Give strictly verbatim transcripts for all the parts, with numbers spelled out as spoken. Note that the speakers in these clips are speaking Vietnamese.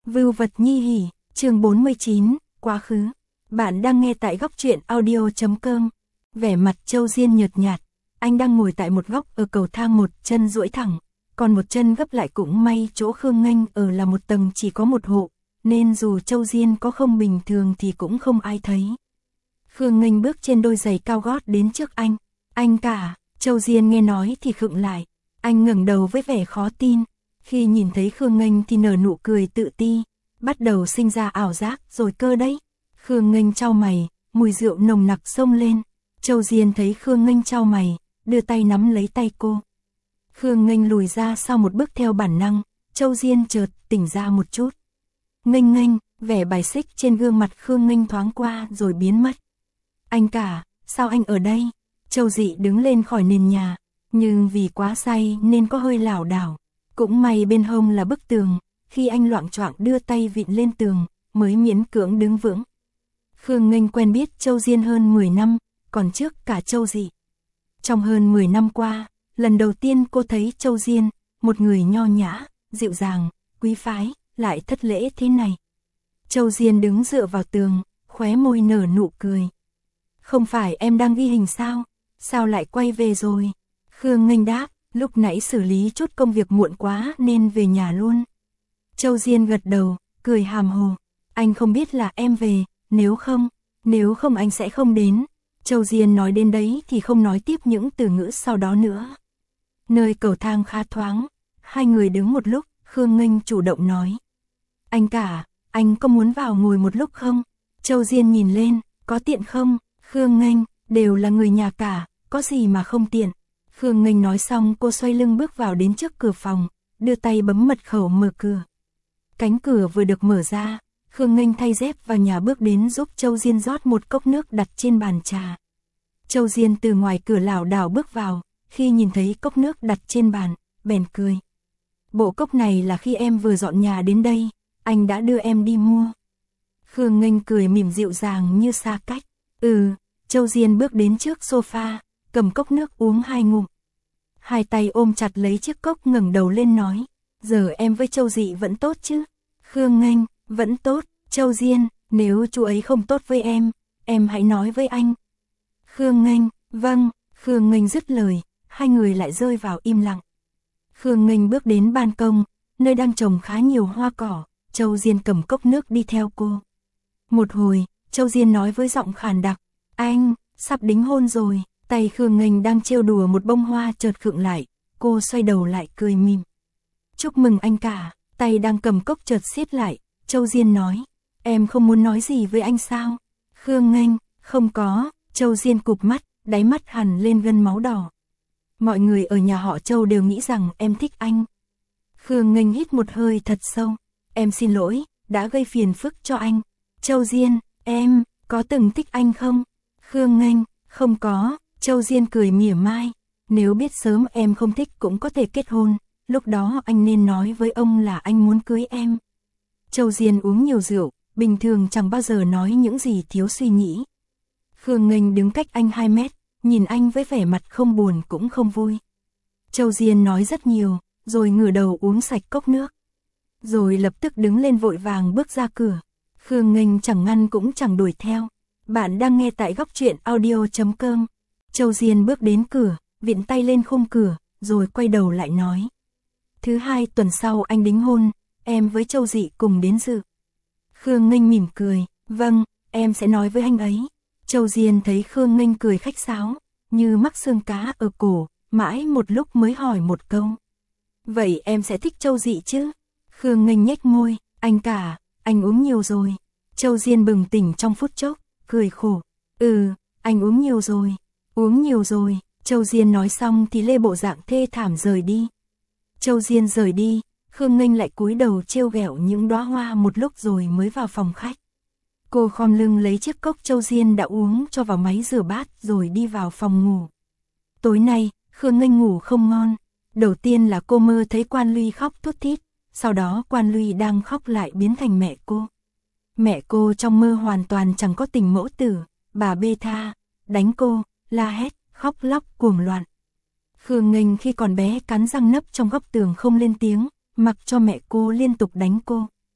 Vưu vật nhi hỉ, chương bốn mươi chín, quá khứ. Bạn đang nghe tại góc truyện audio chấm com. Vẻ mặt Châu Diên nhợt nhạt, anh đang ngồi tại một góc ở cầu thang, một chân duỗi thẳng, còn một chân gấp lại. Cũng may chỗ Khương Nghênh ở là một tầng chỉ có một hộ, nên dù Châu Diên có không bình thường thì cũng không ai thấy. Khương Nghênh bước trên đôi giày cao gót đến trước anh. Anh cả, Châu Diên nghe nói thì khựng lại. Anh ngẩng đầu với vẻ khó tin. Khi nhìn thấy Khương Nghênh thì nở nụ cười tự ti, bắt đầu sinh ra ảo giác rồi cơ đấy. Khương Nghênh chau mày, mùi rượu nồng nặc xông lên. Châu Diên thấy Khương Nghênh chau mày, đưa tay nắm lấy tay cô. Khương Nghênh lùi ra sau một bước theo bản năng, Châu Diên chợt tỉnh ra một chút. Nghênh Nghênh, vẻ bài xích trên gương mặt Khương Nghênh thoáng qua rồi biến mất. Anh cả, sao anh ở đây? Châu Dị đứng lên khỏi nền nhà, nhưng vì quá say nên có hơi lảo đảo. Cũng may bên hông là bức tường, khi anh loạng choạng đưa tay vịn lên tường, mới miễn cưỡng đứng vững. Khương Nghênh quen biết Châu Diên hơn mười năm, còn trước cả Châu Dị. Trong hơn mười năm qua, lần đầu tiên cô thấy Châu Diên, một người nho nhã, dịu dàng, quý phái, lại thất lễ thế này. Châu Diên đứng dựa vào tường, khóe môi nở nụ cười. Không phải em đang ghi hình sao? Sao lại quay về rồi? Khương Nghênh đáp, lúc nãy xử lý chút công việc muộn quá nên về nhà luôn. Châu Diên gật đầu, cười hàm hồ. Anh không biết là em về, nếu không, nếu không anh sẽ không đến. Châu Diên nói đến đấy thì không nói tiếp những từ ngữ sau đó nữa. Nơi cầu thang khá thoáng, hai người đứng một lúc, Khương Nghênh chủ động nói. Anh cả, anh có muốn vào ngồi một lúc không? Châu Diên nhìn lên, có tiện không? Khương Nghênh, đều là người nhà cả, có gì mà không tiện. Khương Nghênh nói xong cô xoay lưng bước vào đến trước cửa phòng, đưa tay bấm mật khẩu mở cửa. Cánh cửa vừa được mở ra, Khương Nghênh thay dép vào nhà bước đến giúp Châu Diên rót một cốc nước đặt trên bàn trà. Châu Diên từ ngoài cửa lảo đảo bước vào, khi nhìn thấy cốc nước đặt trên bàn, bèn cười. Bộ cốc này là khi em vừa dọn nhà đến đây, anh đã đưa em đi mua. Khương Nghênh cười mỉm dịu dàng như xa cách. Ừ, Châu Diên bước đến trước sofa, cầm cốc nước uống hai ngụm. Hai tay ôm chặt lấy chiếc cốc ngẩng đầu lên nói. Giờ em với Châu Dị vẫn tốt chứ? Khương Nghênh, vẫn tốt. Châu Diên, nếu chú ấy không tốt với em, em hãy nói với anh. Khương Nghênh, vâng. Khương Nghênh dứt lời, hai người lại rơi vào im lặng. Khương Nghênh bước đến ban công, nơi đang trồng khá nhiều hoa cỏ. Châu Diên cầm cốc nước đi theo cô. Một hồi, Châu Diên nói với giọng khàn đặc. Anh, sắp đính hôn rồi. Tay Khương Nghênh đang trêu đùa một bông hoa chợt khựng lại, cô xoay đầu lại cười mỉm. Chúc mừng anh cả. Tay đang cầm cốc chợt siết lại, Châu Diên nói. Em không muốn nói gì với anh sao? Khương Nghênh, không có. Châu Diên cụp mắt, đáy mắt hằn lên gân máu đỏ. Mọi người ở nhà họ Châu đều nghĩ rằng em thích anh. Khương Nghênh hít một hơi thật sâu. Em xin lỗi, đã gây phiền phức cho anh. Châu Diên, em, có từng thích anh không? Khương Nghênh, không có. Châu Diên cười mỉa mai. Nếu biết sớm em không thích cũng có thể kết hôn, lúc đó anh nên nói với ông là anh muốn cưới em. Châu Diên uống nhiều rượu, bình thường chẳng bao giờ nói những gì thiếu suy nghĩ. Khương Nghênh đứng cách anh hai mét, nhìn anh với vẻ mặt không buồn cũng không vui. Châu Diên nói rất nhiều, rồi ngửa đầu uống sạch cốc nước. Rồi lập tức đứng lên vội vàng bước ra cửa. Khương Nghênh chẳng ngăn cũng chẳng đuổi theo. Bạn đang nghe tại góc truyện audio chấm com. Châu Diên bước đến cửa, vịn tay lên khung cửa, rồi quay đầu lại nói. Thứ hai tuần sau anh đính hôn, em với Châu Dị cùng đến dự. Khương Nghênh mỉm cười, vâng, em sẽ nói với anh ấy. Châu Diên thấy Khương Nghênh cười khách sáo, như mắc xương cá ở cổ, mãi một lúc mới hỏi một câu. Vậy em sẽ thích Châu Dị chứ? Khương Nghênh nhếch môi, anh cả, anh uống nhiều rồi. Châu Diên bừng tỉnh trong phút chốc, cười khổ. Ừ, anh uống nhiều rồi. Uống nhiều rồi. Châu Diên nói xong thì lê bộ dạng thê thảm rời đi. Châu Diên rời đi, Khương Nghênh lại cúi đầu trêu ghẹo những đóa hoa một lúc rồi mới vào phòng khách. Cô khom lưng lấy chiếc cốc Châu Diên đã uống cho vào máy rửa bát rồi đi vào phòng ngủ. Tối nay, Khương Nghênh ngủ không ngon. Đầu tiên là cô mơ thấy Quan Luy khóc thút thít, sau đó Quan Luy đang khóc lại biến thành mẹ cô. Mẹ cô trong mơ hoàn toàn chẳng có tình mẫu tử, bà bê tha, đánh cô, la hét, khóc lóc cuồng loạn. Khương Nghênh khi còn bé cắn răng nấp trong góc tường không lên tiếng, mặc cho mẹ cô liên tục đánh cô.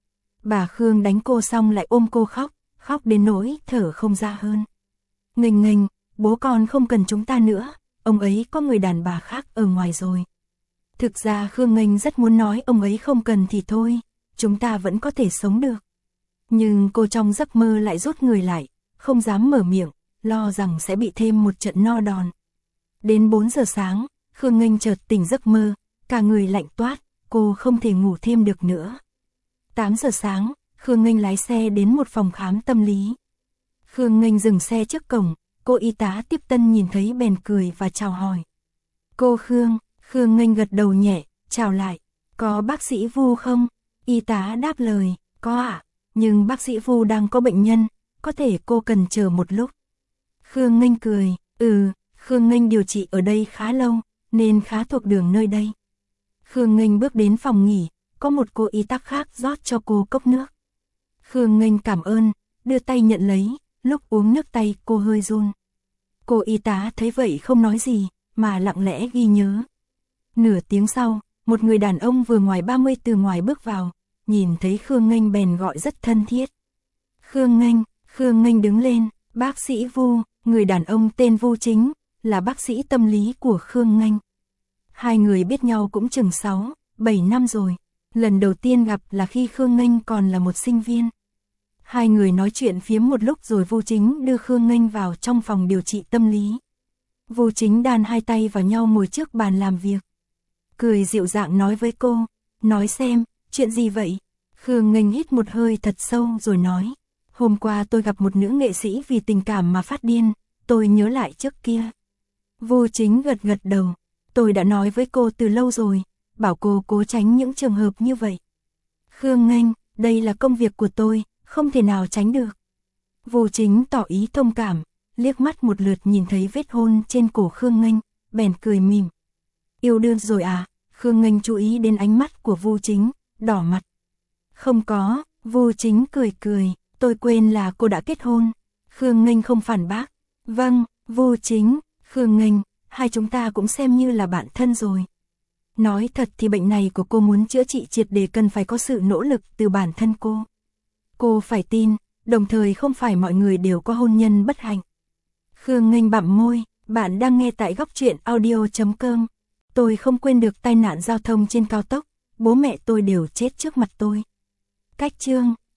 Bà Khương đánh cô xong lại ôm cô khóc, khóc đến nỗi thở không ra hơn. Nghênh nghênh, bố con không cần chúng ta nữa, ông ấy có người đàn bà khác ở ngoài rồi. Thực ra Khương Nghênh rất muốn nói ông ấy không cần thì thôi, chúng ta vẫn có thể sống được. Nhưng cô trong giấc mơ lại rút người lại, không dám mở miệng, lo rằng sẽ bị thêm một trận no đòn. Đến bốn giờ sáng, Khương Nghênh chợt tỉnh giấc mơ, cả người lạnh toát, cô không thể ngủ thêm được nữa. tám giờ sáng, Khương Nghênh lái xe đến một phòng khám tâm lý. Khương Nghênh dừng xe trước cổng, cô y tá tiếp tân nhìn thấy bèn cười và chào hỏi. Cô Khương, Khương Nghênh gật đầu nhẹ, chào lại. Có bác sĩ Vu không? Y tá đáp lời, có ạ, nhưng bác sĩ Vu đang có bệnh nhân, có thể cô cần chờ một lúc. Khương Nghênh cười, ừ, Khương Nghênh điều trị ở đây khá lâu, nên khá thuộc đường nơi đây. Khương Nghênh bước đến phòng nghỉ, có một cô y tá khác rót cho cô cốc nước. Khương Nghênh cảm ơn, đưa tay nhận lấy, lúc uống nước tay cô hơi run. Cô y tá thấy vậy không nói gì, mà lặng lẽ ghi nhớ. Nửa tiếng sau, một người đàn ông vừa ngoài ba mươi từ ngoài bước vào, nhìn thấy Khương Nghênh bèn gọi rất thân thiết. Khương Nghênh, Khương Nghênh đứng lên, bác sĩ Vu, người đàn ông tên Vu chính, là bác sĩ tâm lý của Khương Nghênh. Hai người biết nhau cũng chừng sáu, bảy năm rồi, lần đầu tiên gặp là khi Khương Nghênh còn là một sinh viên. Hai người nói chuyện phiếm một lúc rồi Vu Chính đưa Khương Nghênh vào trong phòng điều trị tâm lý. Vu Chính đan hai tay vào nhau ngồi trước bàn làm việc. Cười dịu dàng nói với cô, nói xem, chuyện gì vậy? Khương Nghênh hít một hơi thật sâu rồi nói, hôm qua tôi gặp một nữ nghệ sĩ vì tình cảm mà phát điên, tôi nhớ lại trước kia. Vu Chính gật gật đầu, tôi đã nói với cô từ lâu rồi, bảo cô cố tránh những trường hợp như vậy. Khương Nghênh, đây là công việc của tôi, không thể nào tránh được. Vu Chính tỏ ý thông cảm, liếc mắt một lượt nhìn thấy vết hôn trên cổ Khương Nghênh, bèn cười mỉm. Yêu đương rồi à? Khương Nghênh chú ý đến ánh mắt của Vu Chính, đỏ mặt. Không có, Vu Chính cười cười, tôi quên là cô đã kết hôn. Khương Nghênh không phản bác. Vâng, Vu Chính, Khương Nghênh, hai chúng ta cũng xem như là bạn thân rồi. Nói thật thì bệnh này của cô muốn chữa trị triệt để cần phải có sự nỗ lực từ bản thân cô. Cô phải tin, đồng thời không phải mọi người đều có hôn nhân bất hạnh. Khương Nghênh bặm môi, bạn đang nghe tại góc truyện audio chấm com. Tôi không quên được tai nạn giao thông trên cao tốc, bố mẹ tôi đều chết trước mặt tôi. Cách chương